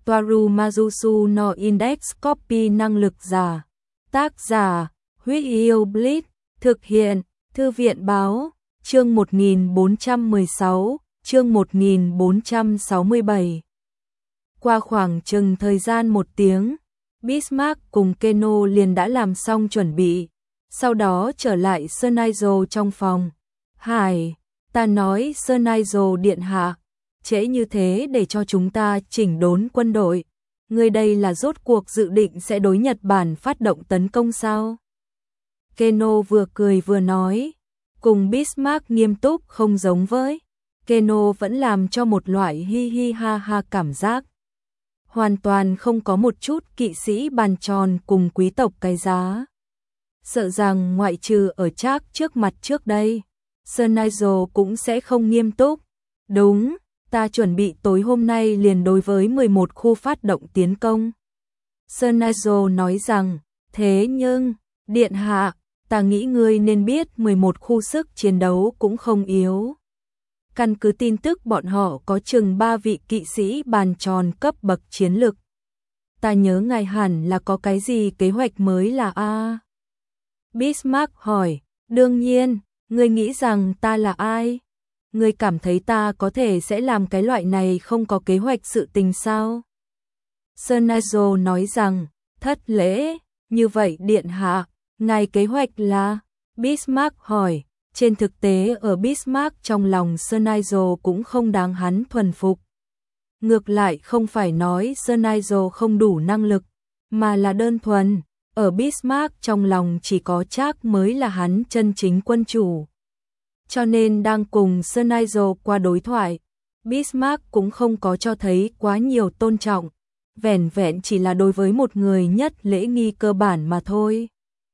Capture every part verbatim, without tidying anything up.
Toaru Majusu no Index Copy năng lực giả. Tác giả, Huyết Yêu Blitz, thực hiện, Thư viện báo, chương một nghìn bốn trăm mười sáu, chương một nghìn bốn trăm sáu mươi bảy. Qua khoảng chừng thời gian một tiếng, Bismarck cùng Keno liền đã làm xong chuẩn bị, sau đó trở lại Sir Nigel trong phòng. Hải, ta nói Sir Nigel điện hạ, trễ như thế để cho chúng ta chỉnh đốn quân đội. Người đây là rốt cuộc dự định sẽ đối Nhật Bản phát động tấn công sao? Keno vừa cười vừa nói, cùng Bismarck nghiêm túc không giống với. Keno vẫn làm cho một loại hi hi ha ha cảm giác. Hoàn toàn không có một chút kỵ sĩ bàn tròn cùng quý tộc cái giá. Sợ rằng ngoại trừ ở Trác trước mặt trước đây, Sir Nigel cũng sẽ không nghiêm túc. Đúng, ta chuẩn bị tối hôm nay liền đối với mười một khu phát động tiến công. Sir Nigel nói rằng, thế nhưng, điện hạ, ta nghĩ ngươi nên biết mười một khu sức chiến đấu cũng không yếu. Căn cứ tin tức bọn họ có chừng ba vị kỵ sĩ bàn tròn cấp bậc chiến lực. Ta nhớ ngài hẳn là có cái gì kế hoạch mới là a? Bismarck hỏi, đương nhiên, ngươi nghĩ rằng ta là ai? Ngươi cảm thấy ta có thể sẽ làm cái loại này không có kế hoạch sự tình sao? Sir Nigel nói rằng, thất lễ, như vậy điện hạ, ngài kế hoạch là? Bismarck hỏi, trên thực tế ở Bismarck trong lòng Sir Nigel cũng không đáng hắn thuần phục. Ngược lại không phải nói Sir Nigel không đủ năng lực, mà là đơn thuần, ở Bismarck trong lòng chỉ có Trác mới là hắn chân chính quân chủ. Cho nên đang cùng Sir Nigel qua đối thoại, Bismarck cũng không có cho thấy quá nhiều tôn trọng, vẻn vẹn chỉ là đối với một người nhất lễ nghi cơ bản mà thôi.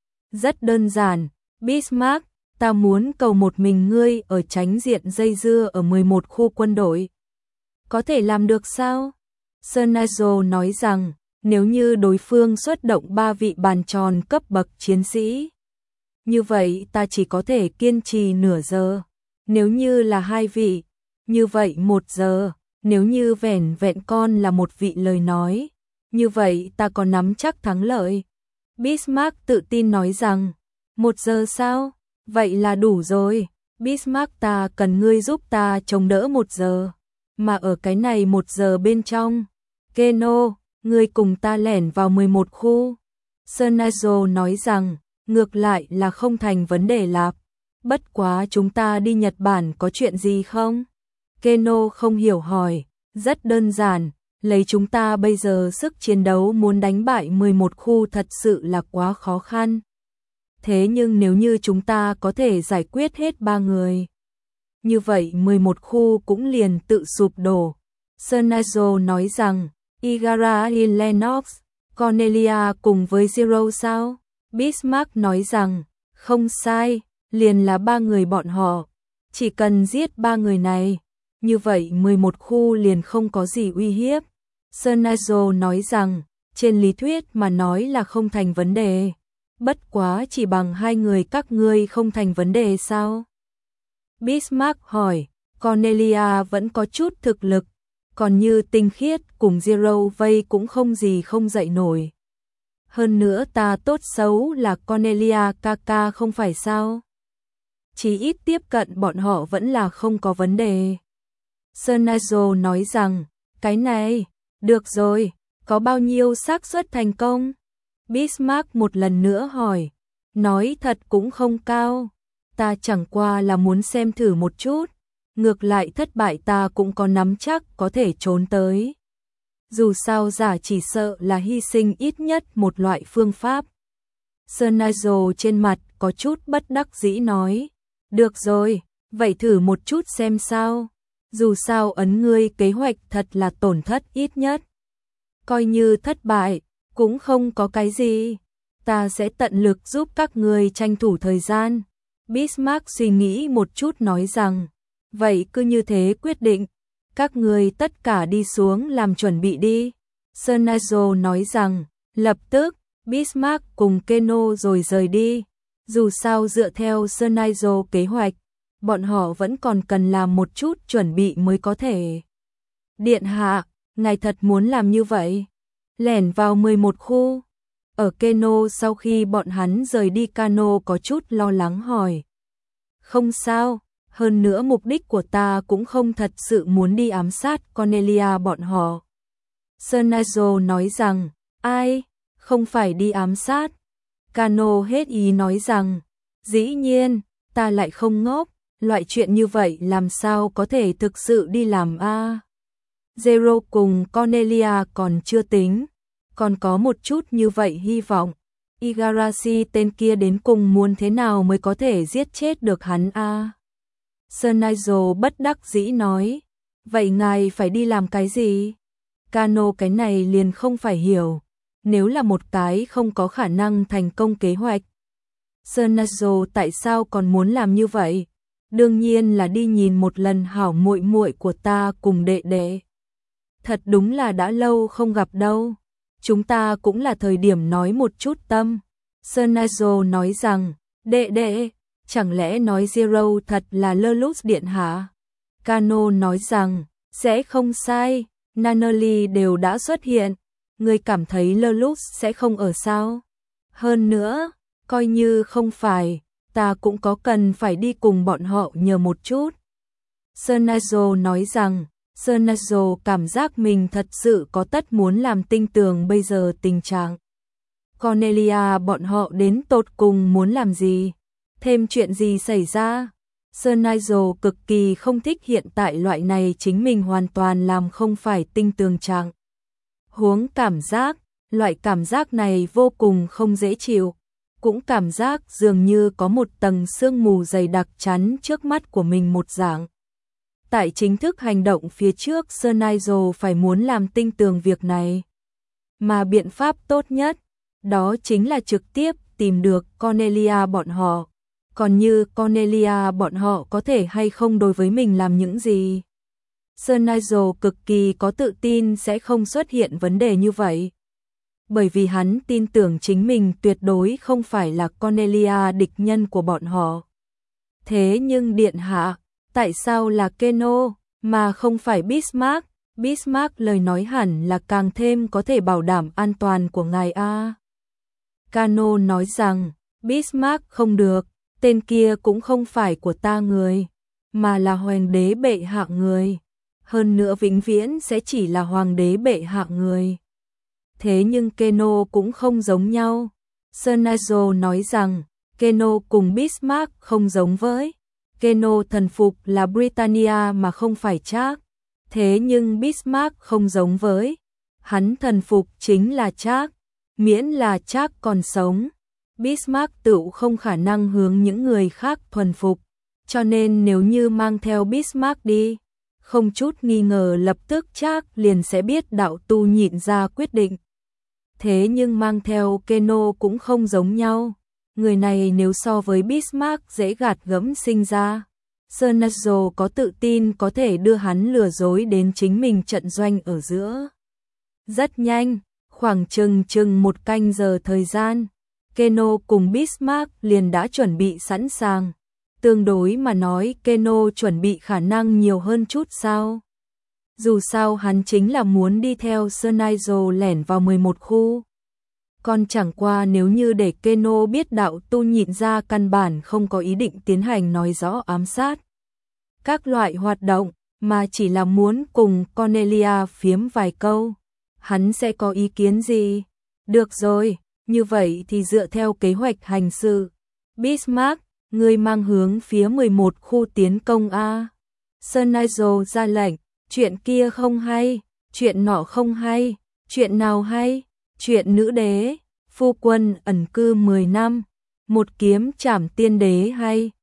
Rất đơn giản, Bismarck, ta muốn cầu một mình ngươi ở tránh diện dây dưa ở mười một khu quân đội. Có thể làm được sao? Sir Nigel nói rằng, nếu như đối phương xuất động ba vị bàn tròn cấp bậc chiến sĩ, như vậy ta chỉ có thể kiên trì nửa giờ. Nếu như là hai vị, như vậy một giờ. Nếu như vẻn vẹn con là một vị lời nói, như vậy ta có nắm chắc thắng lợi. Bismarck tự tin nói rằng, một giờ sao? Vậy là đủ rồi. Bismarck, ta cần ngươi giúp ta chống đỡ một giờ. Mà ở cái này một giờ bên trong, Keno, ngươi cùng ta lẻn vào mười một khu. Sir Nigel nói rằng, ngược lại là không thành vấn đề lạp. Bất quá chúng ta đi Nhật Bản có chuyện gì không? Keno không hiểu hỏi, rất đơn giản, lấy chúng ta bây giờ sức chiến đấu muốn đánh bại mười một khu thật sự là quá khó khăn. Thế nhưng nếu như chúng ta có thể giải quyết hết ba người, như vậy mười một khu cũng liền tự sụp đổ. Sir Nigel nói rằng, Igara Lennox, Cornelia cùng với Zero sao? Bismarck nói rằng, không sai, liền là ba người bọn họ. Chỉ cần giết ba người này, như vậy mười một khu liền không có gì uy hiếp. Sir Nigel nói rằng, trên lý thuyết mà nói là không thành vấn đề. Bất quá chỉ bằng hai người các ngươi không thành vấn đề sao? Bismarck hỏi, Cornelia vẫn có chút thực lực, còn như Tinh Khiết cùng Zero vây cũng không gì không dậy nổi. Hơn nữa ta tốt xấu là Cornelia ca ca không phải sao? Chỉ ít tiếp cận bọn họ vẫn là không có vấn đề. Sir Nigel nói rằng, cái này, được rồi, có bao nhiêu xác suất thành công? Bismarck một lần nữa hỏi, nói thật cũng không cao, ta chẳng qua là muốn xem thử một chút, ngược lại thất bại ta cũng có nắm chắc có thể trốn tới. Dù sao giả chỉ sợ là hy sinh ít nhất một loại phương pháp. Sir Nigel trên mặt có chút bất đắc dĩ nói, được rồi, vậy thử một chút xem sao. Dù sao ấn ngươi kế hoạch thật là tổn thất ít nhất. Coi như thất bại, cũng không có cái gì. Ta sẽ tận lực giúp các ngươi tranh thủ thời gian. Bismarck suy nghĩ một chút nói rằng, vậy cứ như thế quyết định. Các ngươi tất cả đi xuống làm chuẩn bị đi. Sir Nigel nói rằng, lập tức, Bismarck cùng Keno rồi rời đi. Dù sao dựa theo Sir Nigel kế hoạch, bọn họ vẫn còn cần làm một chút chuẩn bị mới có thể. Điện hạ, ngài thật muốn làm như vậy? Lẻn vào mười một khu. Ở Keno sau khi bọn hắn rời đi, Kano có chút lo lắng hỏi. Không sao, hơn nữa mục đích của ta cũng không thật sự muốn đi ám sát Cornelia bọn họ. Sernazo nói rằng, ai, không phải đi ám sát. Kano hết ý nói rằng, dĩ nhiên, ta lại không ngốc, loại chuyện như vậy làm sao có thể thực sự đi làm a? À? Zero cùng Cornelia còn chưa tính, còn có một chút như vậy hy vọng. Igarashi tên kia đến cùng muốn thế nào mới có thể giết chết được hắn a? À? Sernazo bất đắc dĩ nói, vậy ngài phải đi làm cái gì? Kano cái này liền không phải hiểu, nếu là một cái không có khả năng thành công kế hoạch. Sernazo tại sao còn muốn làm như vậy? Đương nhiên là đi nhìn một lần hảo muội muội của ta cùng đệ đệ. Thật đúng là đã lâu không gặp đâu. Chúng ta cũng là thời điểm nói một chút tâm. Sernazo nói rằng, đệ đệ, chẳng lẽ nói Zero thật là Lelus điện hạ? Kano nói rằng, sẽ không sai, Nanoli đều đã xuất hiện. Người cảm thấy Lelus sẽ không ở sao? Hơn nữa, coi như không phải, ta cũng có cần phải đi cùng bọn họ nhờ một chút. Sernazo nói rằng, Sernazo cảm giác mình thật sự có tất muốn làm tinh tường bây giờ tình trạng. Cornelia bọn họ đến tột cùng muốn làm gì? Thêm chuyện gì xảy ra? Sernazo cực kỳ không thích hiện tại loại này chính mình hoàn toàn làm không phải tinh tường trạng. Huống cảm giác, loại cảm giác này vô cùng không dễ chịu. Cũng cảm giác dường như có một tầng sương mù dày đặc chắn trước mắt của mình một dạng. Tại chính thức hành động phía trước, Sernazo phải muốn làm tinh tường việc này. Mà biện pháp tốt nhất, đó chính là trực tiếp tìm được Cornelia bọn họ. Còn như Cornelia bọn họ có thể hay không đối với mình làm những gì? Sernazo cực kỳ có tự tin sẽ không xuất hiện vấn đề như vậy. Bởi vì hắn tin tưởng chính mình tuyệt đối không phải là Cornelia địch nhân của bọn họ. Thế nhưng điện hạ, tại sao là Keno, mà không phải Bismarck? Bismarck lời nói hẳn là càng thêm có thể bảo đảm an toàn của ngài a. Kano nói rằng, Bismarck không được, tên kia cũng không phải của ta người, mà là hoàng đế bệ hạ người. Hơn nữa vĩnh viễn sẽ chỉ là hoàng đế bệ hạ người. Thế nhưng Keno cũng không giống nhau. Sernazo nói rằng, Keno cùng Bismarck không giống với. Keno thần phục là Britannia mà không phải Charles. Thế nhưng Bismarck không giống với. Hắn thần phục chính là Charles. Miễn là Charles còn sống, Bismarck tự không khả năng hướng những người khác thuần phục. Cho nên nếu như mang theo Bismarck đi, không chút nghi ngờ lập tức Charles liền sẽ biết đạo tu nhịn ra quyết định. Thế nhưng mang theo Keno cũng không giống nhau. Người này nếu so với Bismarck dễ gạt gẫm sinh ra. Sernazo có tự tin có thể đưa hắn lừa dối đến chính mình trận doanh ở giữa. Rất nhanh, khoảng chừng chừng một canh giờ thời gian, Keno cùng Bismarck liền đã chuẩn bị sẵn sàng. Tương đối mà nói Keno chuẩn bị khả năng nhiều hơn chút sao. Dù sao hắn chính là muốn đi theo Sernazo lẻn vào mười một khu. Còn chẳng qua nếu như để Keno biết đạo tu nhịn ra căn bản không có ý định tiến hành nói rõ ám sát các loại hoạt động, mà chỉ là muốn cùng Cornelia phiếm vài câu, hắn sẽ có ý kiến gì? Được rồi, như vậy thì dựa theo kế hoạch hành sự. Bismarck, ngươi mang hướng phía mười một khu tiến công a. Sernazo ra lệnh, chuyện kia không hay, chuyện nọ không hay, chuyện nào hay? Chuyện nữ đế, phu quân ẩn cư mười năm, một kiếm trảm tiên đế hay,